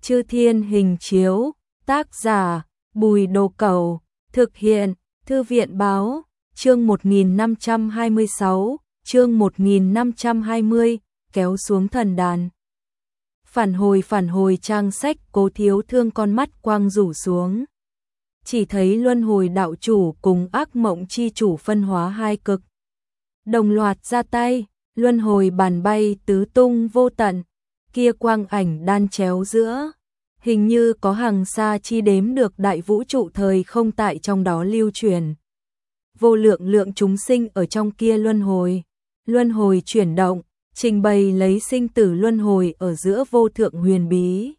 Chư Thiên Hình Chiếu, tác giả, Bùi Đồ Cẩu, thực hiện, Thư viện Báo, chương 1526, chương 1520, kéo xuống thần đàn. Phản hồi trang sách Cố Thiếu Thương con mắt quang rủ xuống. Chỉ thấy luân hồi đạo chủ cùng ác mộng chi chủ phân hóa hai cực. Đồng loạt ra tay, luân hồi bàn bay tứ tung vô tận, kia quang ảnh đan chéo giữa. Hình như có hàng xa chi đếm được đại vũ trụ thời không tại trong đó lưu truyền. Vô lượng chúng sinh ở trong kia luân hồi chuyển động, trình bày lấy sinh tử luân hồi ở giữa vô thượng huyền bí.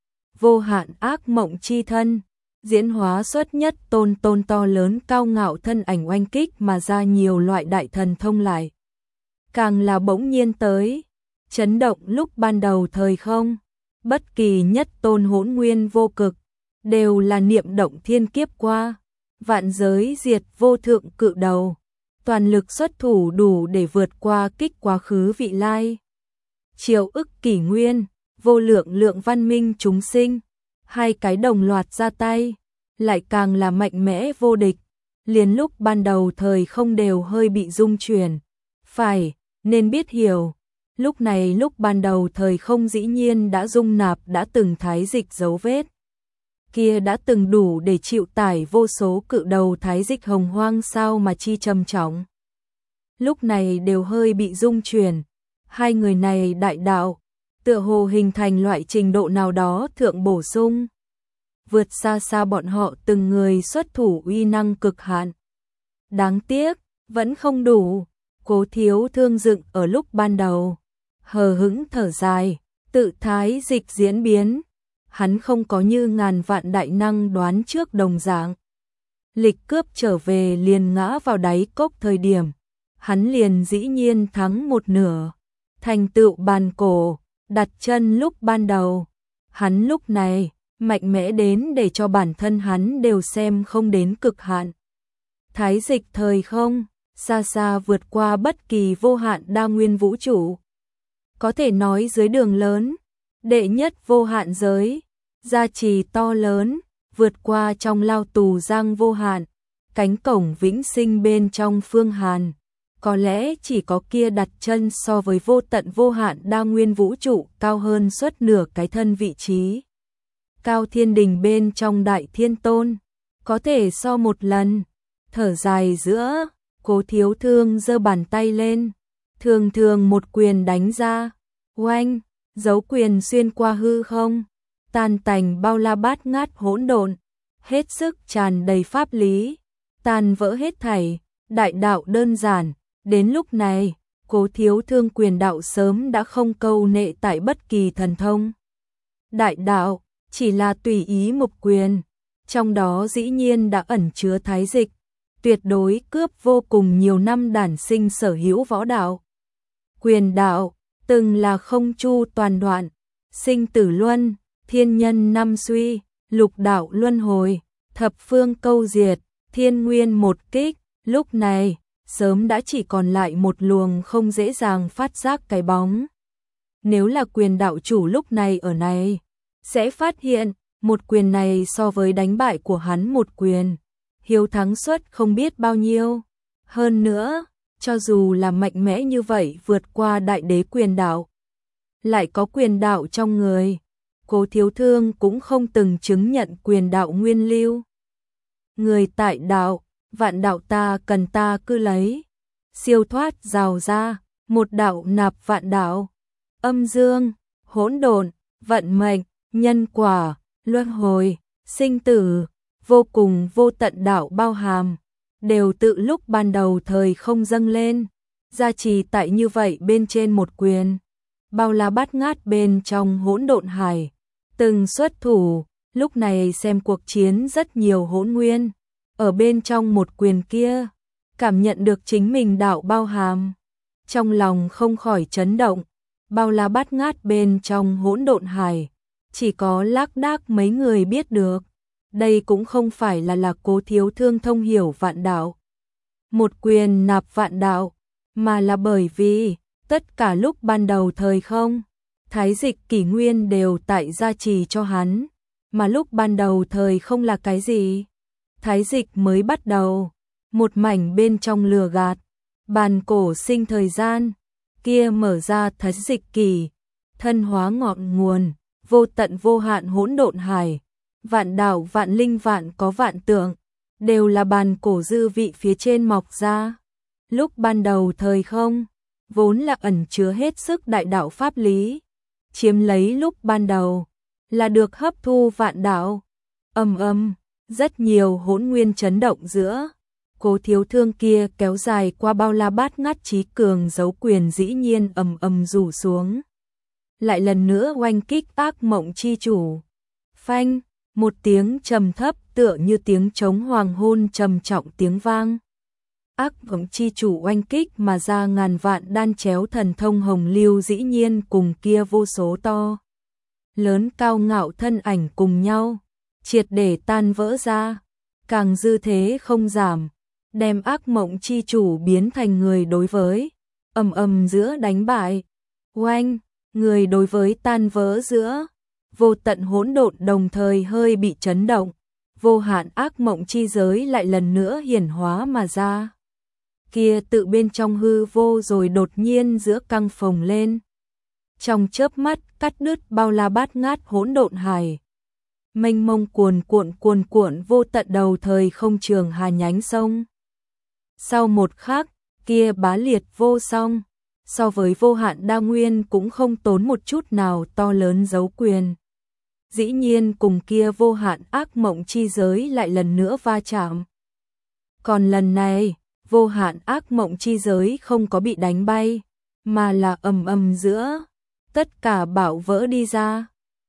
Vô hạn ác mộng chi thân, diễn hóa xuất nhất tôn to lớn cao ngạo thân ảnh oanh kích mà ra nhiều loại đại thần thông lại. Càng là bỗng nhiên tới, chấn động lúc ban đầu thời không. Bất kỳ nhất tôn hỗn nguyên vô cực, đều là niệm động thiên kiếp qua, vạn giới diệt vô thượng cự đầu, toàn lực xuất thủ đủ để vượt qua kích quá khứ vị lai. Triệu ức kỷ nguyên, vô lượng văn minh chúng sinh, hai cái đồng loạt ra tay, lại càng là mạnh mẽ vô địch, liền lúc ban đầu thời không đều hơi bị rung chuyển. Phải, nên biết hiểu. Lúc này lúc ban đầu thời không dĩ nhiên đã dung nạp đã từng thái dịch dấu vết. Kia đã từng đủ để chịu tải vô số cự đầu thái dịch hồng hoang sao mà chi trầm trọng. Lúc này đều hơi bị rung chuyển. Hai người này đại đạo, tựa hồ hình thành loại trình độ nào đó thượng bổ sung. Vượt xa bọn họ từng người xuất thủ uy năng cực hạn. Đáng tiếc, vẫn không đủ. Cố Thiếu Thương dựng ở lúc ban đầu. Hờ hững thở dài, tự thái dịch diễn biến. Hắn không có như ngàn vạn đại năng đoán trước đồng dạng. Lịch cướp trở về liền ngã vào đáy cốc thời điểm. Hắn liền dĩ nhiên thắng một nửa. Thành tựu bàn cổ, đặt chân lúc ban đầu. Hắn lúc này, mạnh mẽ đến để cho bản thân hắn đều xem không đến cực hạn. Thái dịch thời không, xa vượt qua bất kỳ vô hạn đa nguyên vũ trụ. Có thể nói dưới đường lớn, đệ nhất vô hạn giới, gia trì to lớn, vượt qua trong lao tù giang vô hạn, cánh cổng vĩnh sinh bên trong phương hàn. Có lẽ chỉ có kia đặt chân so với vô tận vô hạn đa nguyên vũ trụ cao hơn suốt nửa cái thân vị trí. Cao thiên đình bên trong đại thiên tôn, có thể so một lần, thở dài giữa, Cố Thiếu Thương giơ bàn tay lên, thường một quyền đánh ra, oanh, dấu quyền xuyên qua hư không, tan tành bao la bát ngát hỗn độn, hết sức tràn đầy pháp lý, tan vỡ hết thảy, đại đạo đơn giản. Đến lúc này, Cố Thiếu Thương quyền đạo sớm đã không câu nệ tại bất kỳ thần thông. Đại đạo, chỉ là tùy ý một quyền, trong đó dĩ nhiên đã ẩn chứa thái dịch, tuyệt đối cướp vô cùng nhiều năm đản sinh sở hữu võ đạo. Quyền đạo, từng là không chu toàn đoạn, sinh tử luân, thiên nhân năm suy, lục đạo luân hồi, thập phương câu diệt, thiên nguyên một kích, lúc này, sớm đã chỉ còn lại một luồng không dễ dàng phát giác cái bóng. Nếu là quyền đạo chủ lúc này ở này, sẽ phát hiện, một quyền này so với đánh bại của hắn một quyền, hiếu thắng suất không biết bao nhiêu. Hơn nữa, cho dù là mạnh mẽ như vậy vượt qua đại đế quyền đạo, lại có quyền đạo trong người, Cố Thiếu Thương cũng không từng chứng nhận quyền đạo nguyên lưu. Người tại đạo, vạn đạo ta cần ta cứ lấy, siêu thoát rào ra, một đạo nạp vạn đạo, âm dương, hỗn độn, vận mệnh, nhân quả, luân hồi, sinh tử, vô cùng vô tận đạo bao hàm, đều tự lúc ban đầu thời không dâng lên, gia trì tại như vậy bên trên một quyền, bao la bát ngát bên trong hỗn độn hải, từng xuất thủ, lúc này xem cuộc chiến rất nhiều hỗn nguyên, ở bên trong một quyền kia, cảm nhận được chính mình đạo bao hàm, trong lòng không khỏi chấn động, bao la bát ngát bên trong hỗn độn hải, chỉ có lác đác mấy người biết được. Đây cũng không phải là Cố Thiếu Thương thông hiểu vạn đạo, một quyền nạp vạn đạo, mà là bởi vì tất cả lúc ban đầu thời không, thái dịch kỷ nguyên đều tại gia trì cho hắn, mà lúc ban đầu thời không là cái gì? Thái dịch mới bắt đầu, một mảnh bên trong lừa gạt, bàn cổ sinh thời gian, kia mở ra thái dịch kỷ, thân hóa ngọn nguồn, vô tận vô hạn hỗn độn hải, vạn đạo vạn linh vạn có vạn tượng, đều là bàn cổ dư vị phía trên mọc ra. Lúc ban đầu thời không, vốn là ẩn chứa hết sức đại đạo pháp lý, chiếm lấy lúc ban đầu, là được hấp thu vạn đạo. Rất nhiều hỗn nguyên chấn động giữa. Cố Thiếu Thương kia kéo dài qua bao la bát ngát trí cường dấu quyền dĩ nhiên rủ xuống. Lại lần nữa oanh kích ác mộng chi chủ. Phanh, một tiếng trầm thấp tựa như tiếng trống hoàng hôn trầm trọng tiếng vang. Ác mộng chi chủ oanh kích mà ra ngàn vạn đan chéo thần thông hồng lưu dĩ nhiên cùng kia vô số to lớn cao ngạo thân ảnh cùng nhau, triệt để tan vỡ ra, càng dư thế không giảm, đem ác mộng chi chủ biến thành người đối với, giữa đánh bại, oanh, người đối với tan vỡ giữa, vô tận hỗn độn đồng thời hơi bị chấn động, vô hạn ác mộng chi giới lại lần nữa hiển hóa mà ra. Kia tự bên trong hư vô rồi đột nhiên giữa căng phồng lên. Trong chớp mắt cắt đứt bao la bát ngát hỗn độn hải. Mênh mông cuồn cuộn vô tận đầu thời không trường hà nhánh sông. Sau một khắc, kia bá liệt vô song, so với vô hạn đa nguyên cũng không tốn một chút nào to lớn dấu quyền. Dĩ nhiên cùng kia vô hạn ác mộng chi giới lại lần nữa va chạm. Còn lần này, vô hạn ác mộng chi giới không có bị đánh bay, mà là giữa, tất cả bạo vỡ đi ra.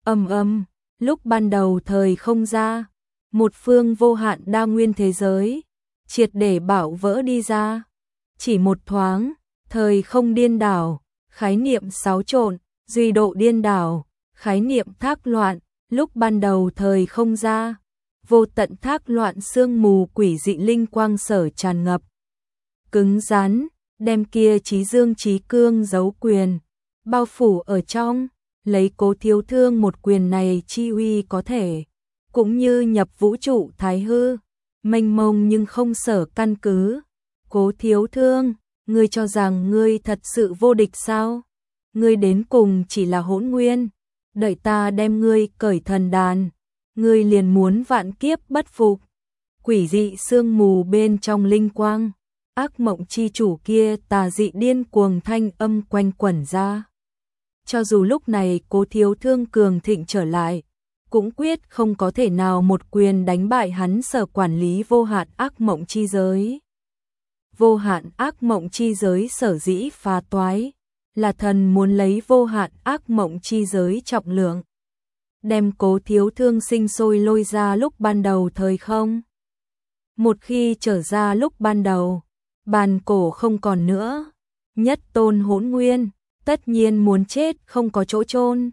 Lúc ban đầu thời không ra, một phương vô hạn đa nguyên thế giới, triệt để bạo vỡ đi ra. Chỉ một thoáng, thời không điên đảo, khái niệm xáo trộn, duy độ điên đảo, khái niệm thác loạn, lúc ban đầu thời không ra, vô tận thác loạn sương mù quỷ dị linh quang sở tràn ngập. Cứng rắn, đem kia trí dương trí cương giấu quyền, bao phủ ở trong, lấy Cố Thiếu Thương một quyền này chi uy có thể, cũng như nhập vũ trụ thái hư, mênh mông nhưng không sở căn cứ. Cố Thiếu Thương, ngươi cho rằng ngươi thật sự vô địch sao? Ngươi đến cùng chỉ là hỗn nguyên, đợi ta đem ngươi cởi thần đàn, ngươi liền muốn vạn kiếp bất phục. Quỷ dị sương mù bên trong linh quang, ác mộng chi chủ kia tà dị điên cuồng thanh âm quanh quẩn ra. Cho dù lúc này Cố Thiếu Thương cường thịnh trở lại, cũng quyết không có thể nào một quyền đánh bại hắn sở quản lý vô hạn ác mộng chi giới. Vô hạn ác mộng chi giới sở dĩ phá toái, là thần muốn lấy vô hạn ác mộng chi giới trọng lượng, đem Cố Thiếu Thương sinh sôi lôi ra lúc ban đầu thời không. Một khi trở ra lúc ban đầu, bàn cổ không còn nữa, nhất tôn hỗn nguyên, tất nhiên muốn chết không có chỗ chôn.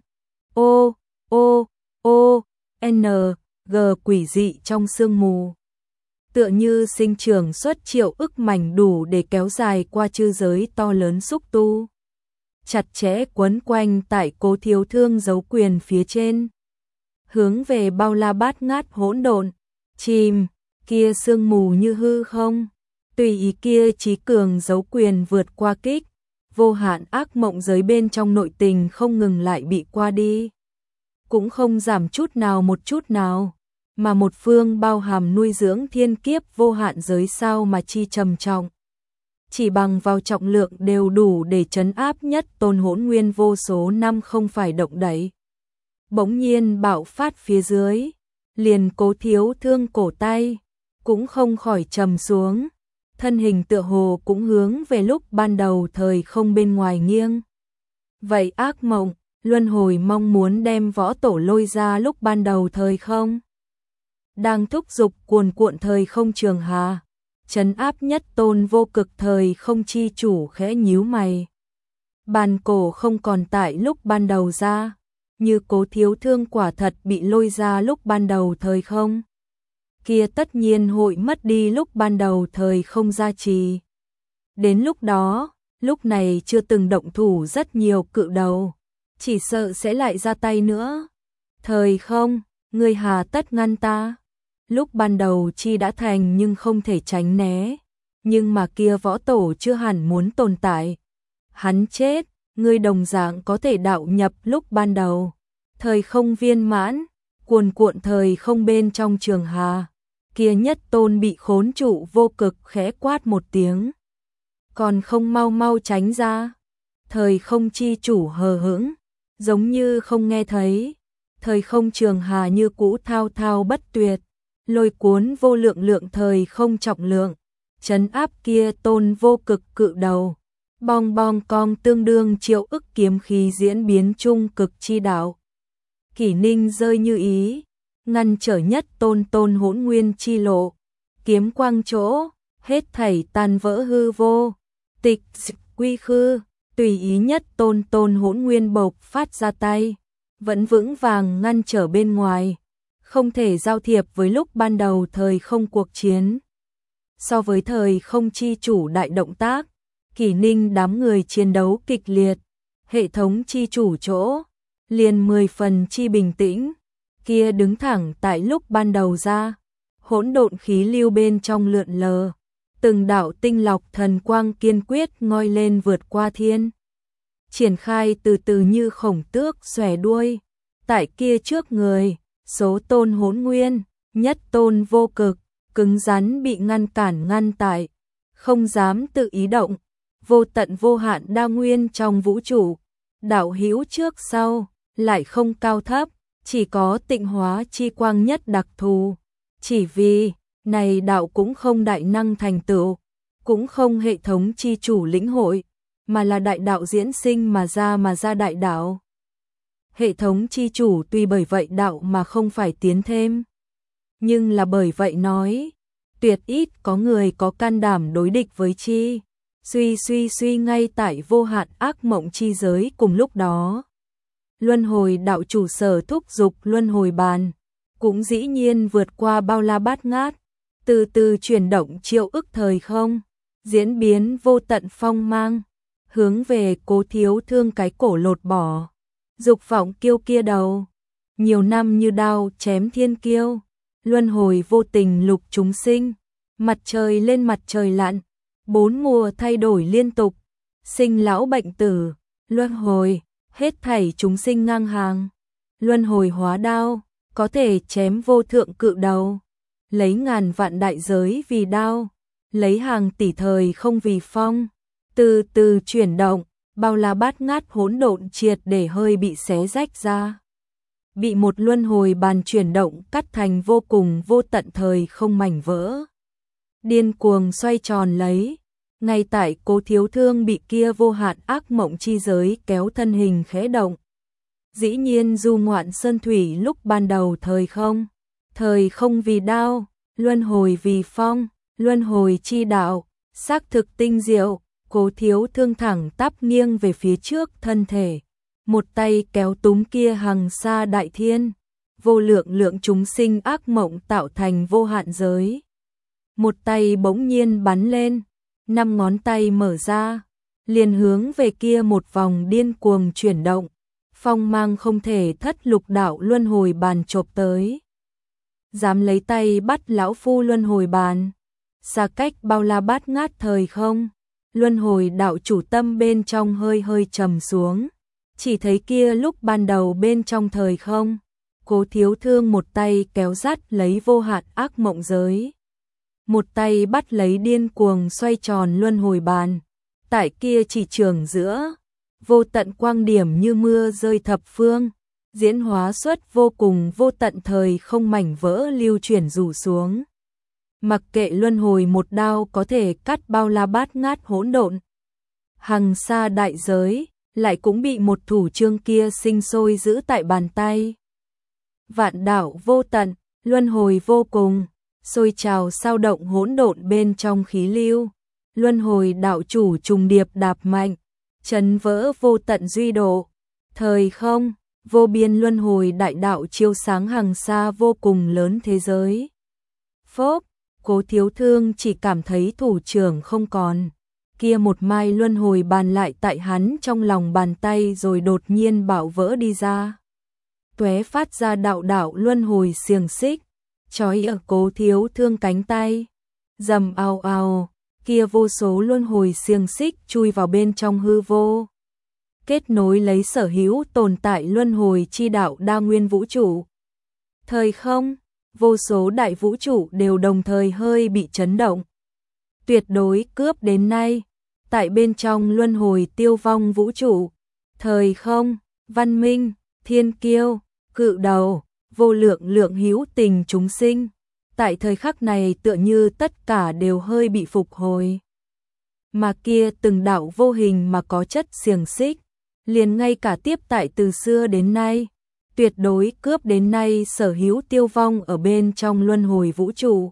G quỷ dị trong sương mù, tựa như sinh trưởng xuất triệu ức mảnh đủ để kéo dài qua chư giới to lớn xúc tu, chặt chẽ quấn quanh tại Cố Thiếu Thương giấu quyền phía trên, hướng về bao la bát ngát hỗn độn, chìm, kia sương mù như hư không, tùy ý kia trí cường giấu quyền vượt qua kích, vô hạn ác mộng giới bên trong nội tình không ngừng lại bị qua đi, cũng không giảm chút nào một chút nào, mà một phương bao hàm nuôi dưỡng thiên kiếp vô hạn giới sao mà chi trầm trọng. Chỉ bằng vào trọng lượng đều đủ để trấn áp nhất tôn hỗn nguyên vô số năm không phải động đậy. Bỗng nhiên bạo phát phía dưới, liền Cố Thiếu Thương cổ tay, cũng không khỏi trầm xuống, thân hình tựa hồ cũng hướng về lúc ban đầu thời không bên ngoài nghiêng. Vậy ác mộng, luân hồi mong muốn đem võ tổ lôi ra lúc ban đầu thời không. Đang thúc giục cuồn cuộn thời không trường hà, trấn áp nhất tôn vô cực thời không chi chủ khẽ nhíu mày. Bàn cổ không còn tại lúc ban đầu ra, như Cố Thiếu Thương quả thật bị lôi ra lúc ban đầu thời không. Kia tất nhiên hội mất đi lúc ban đầu thời không gia trì. Đến lúc đó, lúc này chưa từng động thủ rất nhiều cự đầu, chỉ sợ sẽ lại ra tay nữa. Thời không, ngươi hà tất ngăn ta. Lúc ban đầu chi đã thành nhưng không thể tránh né. Nhưng mà kia võ tổ chưa hẳn muốn tồn tại. Hắn chết, ngươi đồng dạng có thể đạo nhập lúc ban đầu. Thời không viên mãn, cuồn cuộn thời không bên trong trường hà. Kia nhất tôn bị khốn trụ vô cực khẽ quát một tiếng. Còn không mau mau tránh ra. Thời không chi chủ hờ hững, giống như không nghe thấy. Thời không trường hà như cũ thao thao bất tuyệt, lôi cuốn vô lượng lượng thời không trọng lượng, trấn áp kia tôn vô cực cự đầu. Bong bong cong tương đương triệu ức kiếm khí diễn biến trung cực chi đạo. Kỷ Ninh rơi như ý, ngăn trở nhất tôn tôn hỗn nguyên chi lộ. Kiếm quang chỗ, hết thảy tan vỡ hư vô, tịch quy khư, tùy ý nhất tôn tôn hỗn nguyên bộc phát ra tay. Vẫn vững vàng ngăn trở bên ngoài, không thể giao thiệp với lúc ban đầu thời không cuộc chiến. So với thời không chi chủ đại động tác, Kỷ Ninh đám người chiến đấu kịch liệt, hệ thống chi chủ chỗ, liền 10 phần chi bình tĩnh, kia đứng thẳng tại lúc ban đầu ra, hỗn độn khí lưu bên trong lượn lờ, từng đạo tinh lọc thần quang kiên quyết ngoi lên vượt qua thiên. Triển khai từ từ như khổng tước xòe đuôi, tại kia trước người, số tôn hỗn nguyên, nhất tôn vô cực, cứng rắn bị ngăn tại, không dám tự ý động, vô tận vô hạn đa nguyên trong vũ trụ, đạo hữu trước sau, lại không cao thấp, chỉ có tịnh hóa chi quang nhất đặc thù, chỉ vì, này đạo cũng không đại năng thành tựu, cũng không hệ thống chi chủ lĩnh hội, mà là đại đạo diễn sinh mà ra đại đạo. Hệ thống chi chủ tuy bởi vậy đạo mà không phải tiến thêm, nhưng là bởi vậy nói, tuyệt ít có người có can đảm đối địch với chi. Suy ngay tại vô hạn ác mộng chi giới cùng lúc đó. Luân hồi đạo chủ sở thúc dục luân hồi bàn, cũng dĩ nhiên vượt qua bao la bát ngát, từ từ chuyển động triệu ức thời không, diễn biến vô tận phong mang, hướng về Cố Thiếu Thương cái cổ lột bỏ, dục vọng kiêu kia đầu, nhiều năm như đao chém thiên kiêu, luân hồi vô tình lục chúng sinh, mặt trời lên mặt trời lặn, 4 mùa thay đổi liên tục, sinh lão bệnh tử, luân hồi, hết thảy chúng sinh ngang hàng, luân hồi hóa đao, có thể chém vô thượng cự đầu, lấy ngàn vạn đại giới vì đao, lấy hàng tỷ thời không vì phong, từ từ chuyển động, bao la bát ngát hỗn độn triệt để hơi bị xé rách ra. Bị một luân hồi bàn chuyển động cắt thành vô cùng vô tận thời không mảnh vỡ. Điên cuồng xoay tròn lấy, ngay tại Cố Thiếu Thương bị kia vô hạn ác mộng chi giới kéo thân hình khẽ động. Dĩ nhiên du ngoạn sơn thủy lúc ban đầu thời không vì đao, luân hồi vì phong, luân hồi chi đạo, xác thực tinh diệu, Cố Thiếu Thương thẳng tắp nghiêng về phía trước thân thể, một tay kéo túm kia hằng xa đại thiên, vô lượng lượng chúng sinh ác mộng tạo thành vô hạn giới. Một tay bỗng nhiên bắn lên, 5 ngón tay mở ra, liền hướng về kia một vòng điên cuồng chuyển động, phong mang không thể thất lục đạo luân hồi bàn chộp tới. Dám lấy tay bắt lão phu luân hồi bàn, xa cách bao la bát ngát thời không, luân hồi đạo chủ tâm bên trong hơi hơi trầm xuống, chỉ thấy kia lúc ban đầu bên trong thời không, Cố Thiếu Thương một tay kéo dắt lấy vô hạn ác mộng giới. Một tay bắt lấy điên cuồng xoay tròn luân hồi bàn, tại kia chỉ trường giữa, vô tận quang điểm như mưa rơi thập phương, diễn hóa xuất vô cùng vô tận thời không mảnh vỡ lưu chuyển rủ xuống. Mặc kệ luân hồi một đao có thể cắt bao la bát ngát hỗn độn, hằng xa đại giới, lại cũng bị một thủ chương kia sinh sôi giữ tại bàn tay. Vạn đạo vô tận, luân hồi vô cùng, sôi trào sao động hỗn độn bên trong khí lưu, luân hồi đạo chủ trùng điệp đạp mạnh, chấn vỡ vô tận duy độ, thời không, vô biên luân hồi đại đạo chiếu sáng hằng xa vô cùng lớn thế giới. Phốp, Cố Thiếu Thương chỉ cảm thấy thủ trưởng không còn, kia một mai luân hồi bàn lại tại hắn trong lòng bàn tay rồi đột nhiên bạo vỡ đi ra. Tóe phát ra đạo đạo luân hồi xiềng xích, trói ở Cố Thiếu Thương cánh tay. Rầm ào ào, kia vô số luân hồi xiềng xích chui vào bên trong hư vô. Kết nối lấy sở hữu tồn tại luân hồi chi đạo đa nguyên vũ trụ. Thời không, vô số đại vũ trụ đều đồng thời hơi bị chấn động. Tuyệt đối cướp đến nay, tại bên trong luân hồi tiêu vong vũ trụ, thời không, văn minh, thiên kiêu, cự đầu, vô lượng lượng hữu tình chúng sinh, tại thời khắc này tựa như tất cả đều hơi bị phục hồi. Mà kia từng đạo vô hình mà có chất xiềng xích, liền ngay cả tiếp tại từ xưa đến nay, tuyệt đối cướp đến nay sở hữu tiêu vong ở bên trong luân hồi vũ trụ.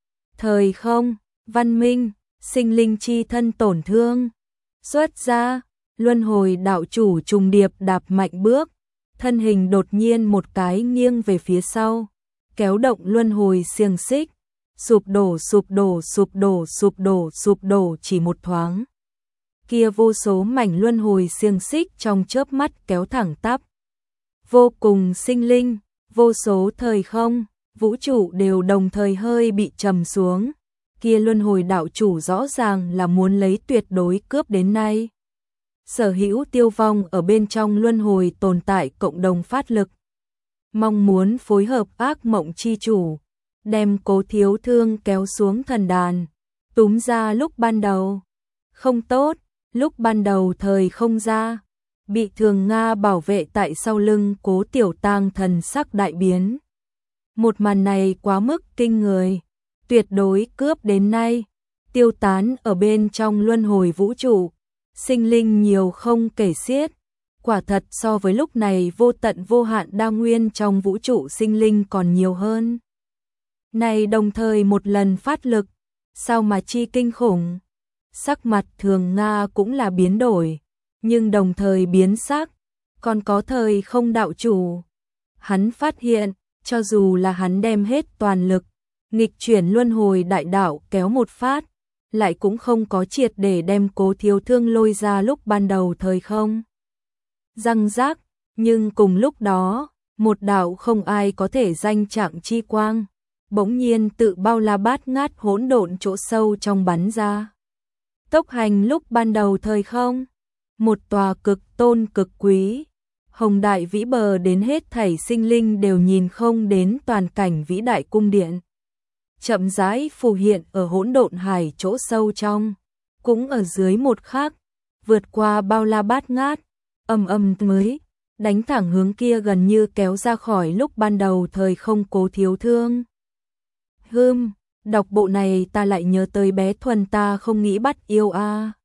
Thời không, văn minh, sinh linh chi thân tổn thương. Xuất ra, luân hồi đạo chủ trùng điệp đạp mạnh bước, thân hình đột nhiên một cái nghiêng về phía sau, kéo động luân hồi xiềng xích, sụp đổ sụp đổ sụp đổ sụp đổ sụp đổ chỉ một thoáng. Kia vô số mảnh luân hồi xiềng xích trong chớp mắt kéo thẳng tắp. Vô cùng sinh linh, vô số thời không, vũ trụ đều đồng thời hơi bị trầm xuống. Kia luân hồi đạo chủ rõ ràng là muốn lấy tuyệt đối cướp đến nay. Sở hữu tiêu vong ở bên trong luân hồi tồn tại cộng đồng phát lực. Mong muốn phối hợp ác mộng chi chủ, đem Cố Thiếu Thương kéo xuống thần đàn, túm ra lúc ban đầu. Không tốt, lúc ban đầu thời không ra, bị Thường Nga bảo vệ tại sau lưng Cố Tiểu Tang thần sắc đại biến. Một màn này quá mức kinh người, tuyệt đối cướp đến nay, tiêu tán ở bên trong luân hồi vũ trụ, sinh linh nhiều không kể xiết, quả thật so với lúc này vô tận vô hạn đa nguyên trong vũ trụ sinh linh còn nhiều hơn. Này đồng thời một lần phát lực, sao mà chi kinh khủng. Sắc mặt Thường Nga cũng là biến đổi, nhưng đồng thời biến sắc, còn có thời không đạo chủ. Hắn phát hiện, cho dù là hắn đem hết toàn lực, nghịch chuyển luân hồi đại đạo kéo một phát, lại cũng không có triệt để đem Cố Thiếu Thương lôi ra lúc ban đầu thời không. Răng rác, nhưng cùng lúc đó, một đạo không ai có thể danh trạng chi quang, bỗng nhiên tự bao la bát ngát hỗn độn chỗ sâu trong bắn ra. Tốc hành lúc ban đầu thời không, một tòa cực tôn cực quý, hồng đại vĩ bờ đến hết thảy sinh linh đều nhìn không đến toàn cảnh vĩ đại cung điện. Chậm rãi phù hiện ở hỗn độn hải chỗ sâu trong, cũng ở dưới một khắc, vượt qua bao la bát ngát, mới, đánh thẳng hướng kia gần như kéo ra khỏi lúc ban đầu thời không Cố Thiếu Thương. Đọc bộ này ta lại nhớ tới bé Thuần ta không nghĩ bắt yêu a.